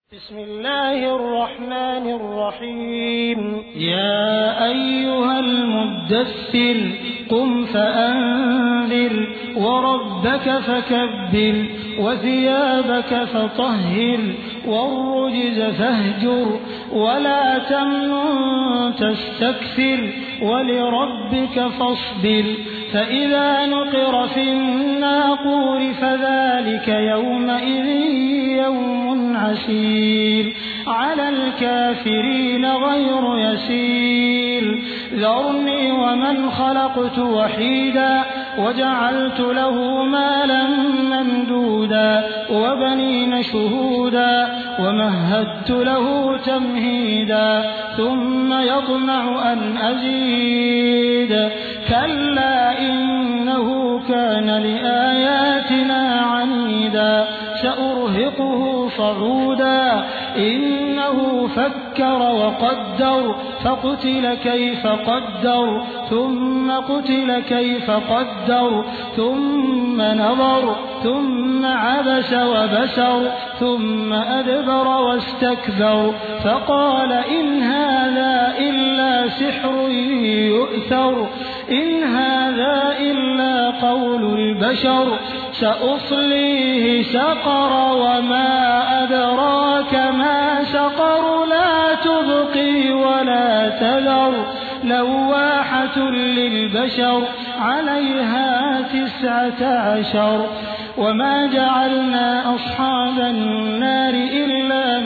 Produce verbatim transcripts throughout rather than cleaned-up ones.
بسم الله الرحمن الرحيم. يا أيها المدثر قم فأنذر وربك فكبر وثيابك فطهر والرجز فاهجر ولا تمنن تستكثر ولربك فاصبر فإذا نقر في الناقور فذلك يومئذ يوم عسير على الكافرين غير يسير. ذرني ومن خلقت وحيدا وجعلت له مالا ممدودا وبنين شهودا ومهدت له تمهيدا ثم يطمع أن أزيد كلا إنه كان لآياتنا عنيدا سأرهقه صعودا إنه فكر وقدر فقتل كيف قدر ثم قتل كيف قدر ثم نظر ثم عبس وبسر ثم أدبر واستكبر فقال إن هذا إلا سحر يؤثر إن هذا إلا قول البشر سأصليه سقر وما أدراك ما سقر لا تبقي ولا تذر لواحة للبشر عليها تسعة عشر. وما جعلنا أصحاب النار إلا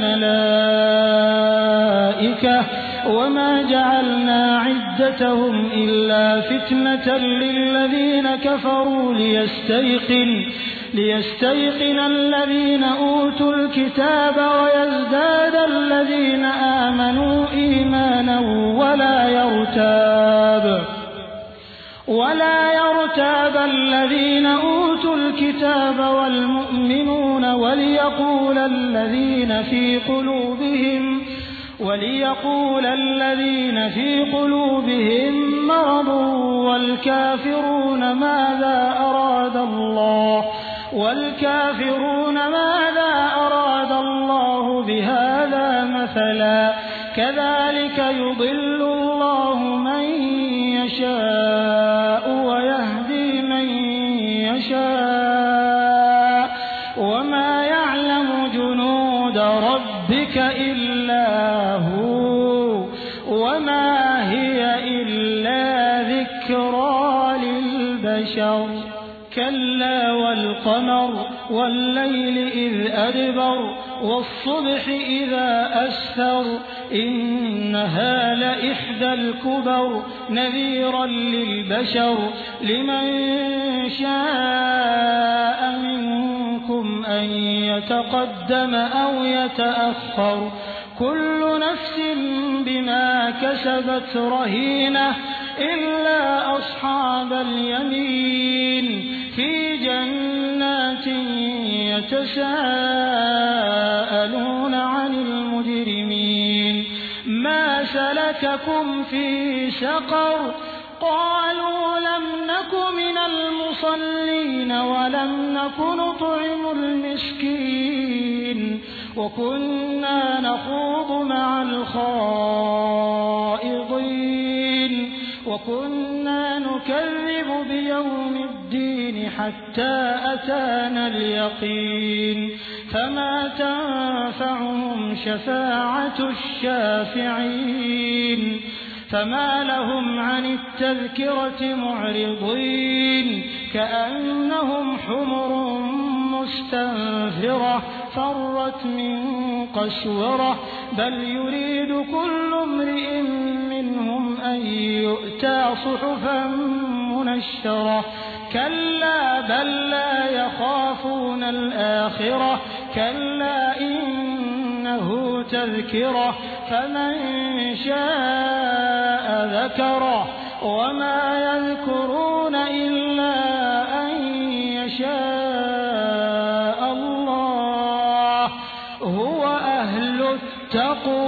ملائكة وما جعلنا عدتهم إلا فتنة للذين كفروا ليستيقن ليستيقن الذين أوتوا الكتاب ويزداد الذين آمنوا إيمانا ولا يرتاب ولا يرتاب الذين أوتوا الكتاب والمؤمنون وليقول الذين في قلوبهم وليقول الذين في قلوبهم مرض والكافرون ماذا أراد الله والكافرون ماذا أراد الله بهذا مثلا كذلك يضل الله من يشاء ويهدي من يشاء وما يعلم جنود ربك إلا هو وما هي إلا ذكرى للبشر. كلا والقمر والليل إذ أدبر والصبح إذا أسفر إنها لإحدى الكبر نذيرا للبشر لمن شاء منكم أن يتقدم أو يتأخر كل نفس بما كسبت رهينة إلا أصحاب اليمين في جنات يتساءلون عن المجرمين ما سلككم في سقر قالوا لم نك من المصلين ولم نك نطعم المسكين وكنا نخوض مع الخائضين وكنا نكذب بيوم الدين حتى أتانا اليقين فما تنفعهم شفاعة الشافعين فما لهم عن التذكرة معرضين كأنهم حمر مستنفرة فرت من قسورة بل يريد كل امرئ منهم أن يؤتى صحفا منشرة كلا بل لا يخافون الآخرة كلا إنه تذكرة فمن شاء ذكره وما يذكرون إلا أن يشاء الله هو أهل التقوى